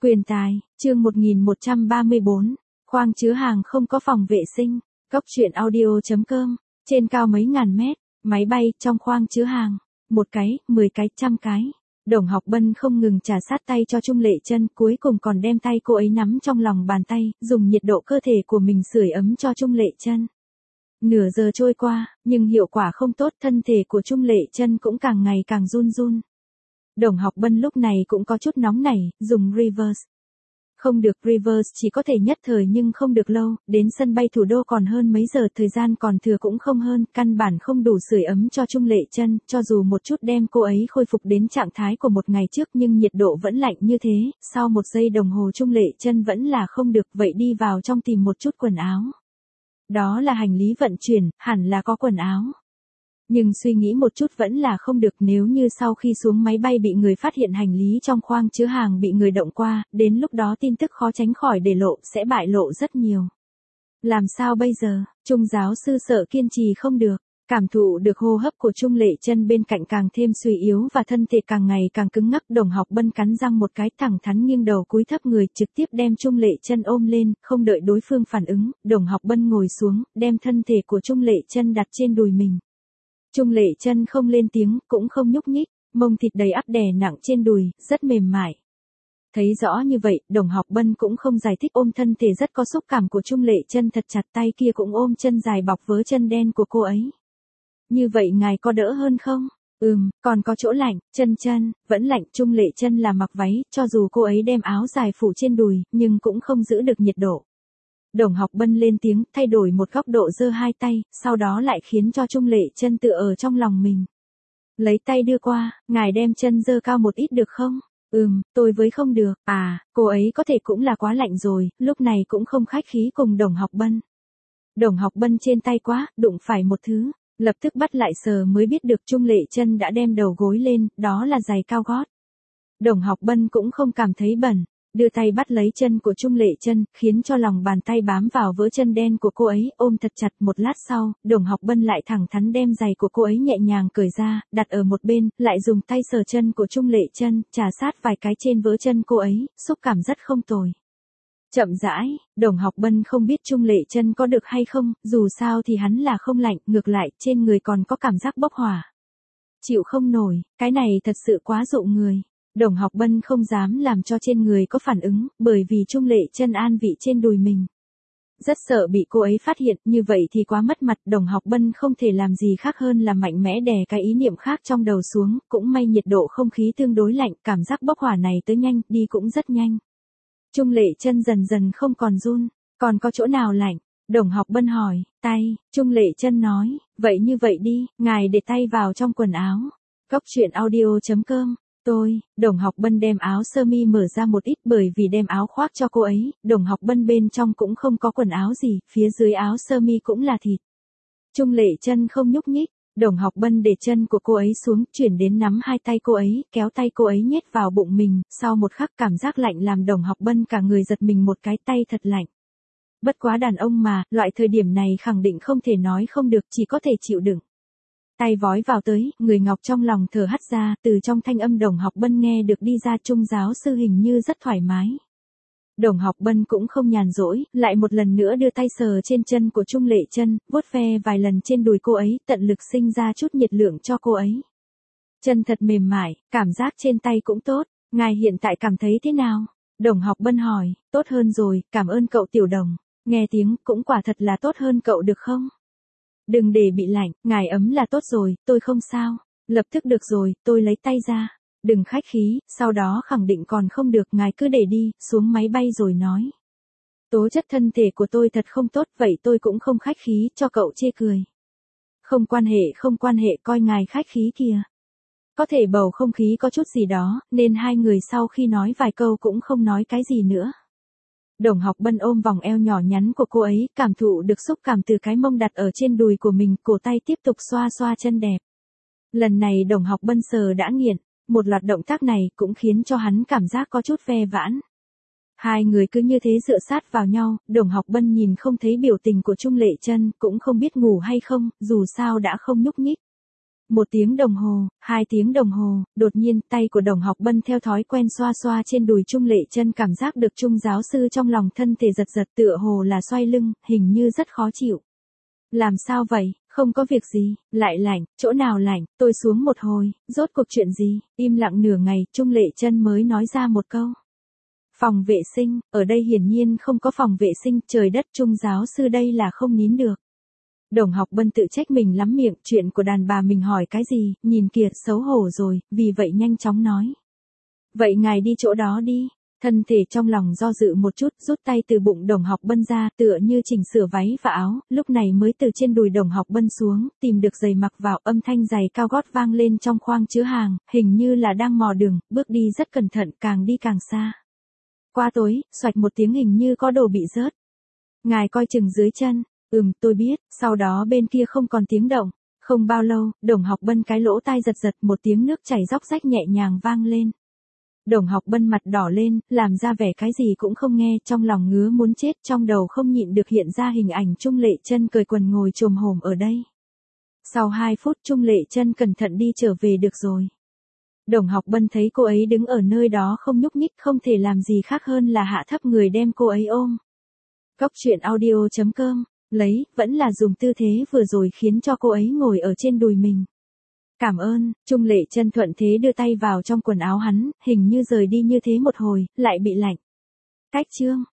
Quyền tài, chương 1134, khoang chứa hàng không có phòng vệ sinh, Cốc truyện audio.com, trên cao mấy ngàn mét, máy bay trong khoang chứa hàng, 1 cái, 10 cái, 100 cái. Đồng Học Bân không ngừng trà sát tay cho Trung Lệ Chân, cuối cùng còn đem tay cô ấy nắm trong lòng bàn tay, dùng nhiệt độ cơ thể của mình sưởi ấm cho Trung Lệ Chân. Nửa giờ trôi qua, nhưng hiệu quả không tốt, thân thể của Trung Lệ Chân cũng càng ngày càng run run. Đồng Học Bân lúc này cũng có chút nóng nảy, dùng reverse. Không được, reverse chỉ có thể nhất thời nhưng không được lâu, đến sân bay thủ đô còn hơn mấy giờ, thời gian còn thừa cũng không hơn, căn bản không đủ sưởi ấm cho Trung Lệ Chân, cho dù một chút đem cô ấy khôi phục đến trạng thái của một ngày trước nhưng nhiệt độ vẫn lạnh như thế, sau 1 giây đồng hồ Trung Lệ Chân vẫn là không được, vậy đi vào trong tìm một chút quần áo. Đó là hành lý vận chuyển, hẳn là có quần áo. Nhưng suy nghĩ một chút vẫn là không được, nếu như sau khi xuống máy bay bị người phát hiện hành lý trong khoang chứa hàng bị người động qua, đến lúc đó tin tức khó tránh khỏi để lộ, sẽ bại lộ rất nhiều. Làm sao bây giờ? Trung giáo sư sợ kiên trì không được, cảm thụ được hô hấp của Trung Lệ Chân bên cạnh càng thêm suy yếu và thân thể càng ngày càng cứng ngắc, Đồng Học Bân cắn răng một cái, thẳng thắn nghiêng đầu cúi thấp người, trực tiếp đem Trung Lệ Chân ôm lên, không đợi đối phương phản ứng, Đồng Học Bân ngồi xuống, đem thân thể của Trung Lệ Chân đặt trên đùi mình. Trung Lệ Chân không lên tiếng, cũng không nhúc nhích, mông thịt đầy ắp đè nặng trên đùi, rất mềm mại. Thấy rõ như vậy, Đồng Học Bân cũng không giải thích, ôm thân thể rất có xúc cảm của Trung Lệ Chân thật chặt, tay kia cũng ôm chân dài bọc vớ chân đen của cô ấy. Như vậy ngài có đỡ hơn không? Còn có chỗ lạnh, chân, vẫn lạnh. Trung Lệ Chân là mặc váy, cho dù cô ấy đem áo dài phủ trên đùi, nhưng cũng không giữ được nhiệt độ. Đồng Học Bân lên tiếng, thay đổi một góc độ, giơ 2 tay, sau đó lại khiến cho Trung Lệ Chân tựa ở trong lòng mình. Lấy tay đưa qua, ngài đem chân giơ cao một ít được không? Tôi với không được. Cô ấy có thể cũng là quá lạnh rồi, lúc này cũng không khách khí cùng Đồng Học Bân. Đồng Học Bân trên tay quá, đụng phải một thứ, lập tức bắt lại sờ mới biết được Trung Lệ Chân đã đem đầu gối lên, đó là giày cao gót. Đồng Học Bân cũng không cảm thấy bẩn, đưa tay bắt lấy chân của Trung Lệ Chân, khiến cho lòng bàn tay bám vào vớ chân đen của cô ấy, ôm thật chặt. Một lát sau, Đồng Học Bân lại thẳng thắn đem giày của cô ấy nhẹ nhàng cởi ra, đặt ở một bên, lại dùng tay sờ chân của Trung Lệ Chân, trà sát vài cái trên vớ chân cô ấy, xúc cảm rất không tồi. Chậm rãi, Đồng Học Bân không biết Trung Lệ Chân có được hay không, dù sao thì hắn là không lạnh, ngược lại, trên người còn có cảm giác bốc hỏa. Chịu không nổi, cái này thật sự quá dụ người. Đồng Học Bân không dám làm cho trên người có phản ứng, bởi vì Trung Lệ Chân an vị trên đùi mình. Rất sợ bị cô ấy phát hiện, như vậy thì quá mất mặt. Đồng Học Bân không thể làm gì khác hơn là mạnh mẽ đè cái ý niệm khác trong đầu xuống, cũng may nhiệt độ không khí tương đối lạnh, cảm giác bốc hỏa này tới nhanh, đi cũng rất nhanh. Trung Lệ Chân dần dần không còn run, còn có chỗ nào lạnh? Đồng Học Bân hỏi, tay. Trung Lệ Chân nói, vậy như vậy đi, ngài để tay vào trong quần áo. Cốc truyện audio.com. Đồng Học Bân đem áo sơ mi mở ra một ít, bởi vì đem áo khoác cho cô ấy, Đồng Học Bân bên trong cũng không có quần áo gì, phía dưới áo sơ mi cũng là thịt. Trung Lệ Chân không nhúc nhích, Đồng Học Bân để chân của cô ấy xuống, chuyển đến nắm 2 tay cô ấy, kéo tay cô ấy nhét vào bụng mình, sau một khắc cảm giác lạnh làm Đồng Học Bân cả người giật mình một cái, tay thật lạnh. Bất quá đàn ông mà, loại thời điểm này khẳng định không thể nói không được, chỉ có thể chịu đựng. Tay vói vào tới, người ngọc trong lòng thở hắt ra, từ trong thanh âm Đồng Học Bân nghe được đi ra, Trung giáo sư hình như rất thoải mái. Đồng Học Bân cũng không nhàn rỗi, lại một lần nữa đưa tay sờ trên chân của Trung Lệ Chân, vuốt ve vài lần trên đùi cô ấy, tận lực sinh ra chút nhiệt lượng cho cô ấy. Chân thật mềm mại, cảm giác trên tay cũng tốt, ngài hiện tại cảm thấy thế nào? Đồng Học Bân hỏi, tốt hơn rồi, cảm ơn cậu Tiểu Đồng. Nghe tiếng, cũng quả thật là tốt hơn cậu được không? Đừng để bị lạnh, ngài ấm là tốt rồi, tôi không sao. Lập tức được rồi, tôi lấy tay ra. Đừng khách khí, sau đó khẳng định còn không được, ngài cứ để đi, xuống máy bay rồi nói. Tố chất thân thể của tôi thật không tốt, vậy tôi cũng không khách khí, cho cậu chê cười. Không quan hệ, coi ngài khách khí kìa. Có thể bầu không khí có chút gì đó, nên hai người sau khi nói vài câu cũng không nói cái gì nữa. Đồng Học Bân ôm vòng eo nhỏ nhắn của cô ấy, cảm thụ được xúc cảm từ cái mông đặt ở trên đùi của mình, cổ tay tiếp tục xoa xoa chân đẹp. Lần này Đồng Học Bân sờ đã nghiện, một loạt động tác này cũng khiến cho hắn cảm giác có chút ve vãn. Hai người cứ như thế dựa sát vào nhau, Đồng Học Bân nhìn không thấy biểu tình của Trung Lệ Chân, cũng không biết ngủ hay không, dù sao đã không nhúc nhích. 1 tiếng đồng hồ, 2 tiếng đồng hồ, đột nhiên tay của Đồng Học Bân theo thói quen xoa xoa trên đùi Trung Lệ Chân, cảm giác được Trung giáo sư trong lòng thân thể giật giật tựa hồ là xoay lưng, hình như rất khó chịu. Làm sao vậy, không có việc gì, lại lạnh, chỗ nào lạnh, tôi xuống một hồi, rốt cuộc chuyện gì, im lặng nửa ngày, Trung Lệ Chân mới nói ra một câu. Phòng vệ sinh, ở đây hiển nhiên không có phòng vệ sinh, trời đất, Trung giáo sư đây là không nín được. Đồng Học Bân tự trách mình lắm miệng, chuyện của đàn bà mình hỏi cái gì, nhìn kìa, xấu hổ rồi, vì vậy nhanh chóng nói. Vậy ngài đi chỗ đó đi. Thân thể trong lòng do dự một chút, rút tay từ bụng Đồng Học Bân ra, tựa như chỉnh sửa váy và áo, lúc này mới từ trên đùi Đồng Học Bân xuống, tìm được giày mặc vào, âm thanh giày cao gót vang lên trong khoang chứa hàng, hình như là đang mò đường, bước đi rất cẩn thận, càng đi càng xa. Qua tối, xoạch một tiếng hình như có đồ bị rớt. Ngài coi chừng dưới chân. Tôi biết, sau đó bên kia không còn tiếng động. Không bao lâu, Đồng Học Bân cái lỗ tai giật giật, một tiếng nước chảy róc rách nhẹ nhàng vang lên. Đồng Học Bân mặt đỏ lên, làm ra vẻ cái gì cũng không nghe, trong lòng ngứa muốn chết, trong đầu không nhịn được hiện ra hình ảnh Trung Lệ Chân cởi quần ngồi chồm hổm ở đây. Sau 2 phút Trung Lệ Chân cẩn thận đi trở về được rồi. Đồng Học Bân thấy cô ấy đứng ở nơi đó không nhúc nhích, không thể làm gì khác hơn là hạ thấp người đem cô ấy ôm. Cốc truyện audio.com, vẫn là dùng tư thế vừa rồi khiến cho cô ấy ngồi ở trên đùi mình. Cảm ơn, Trung Lệ Chân thuận thế đưa tay vào trong quần áo hắn, hình như rời đi như thế một hồi, lại bị lạnh. Cách chương.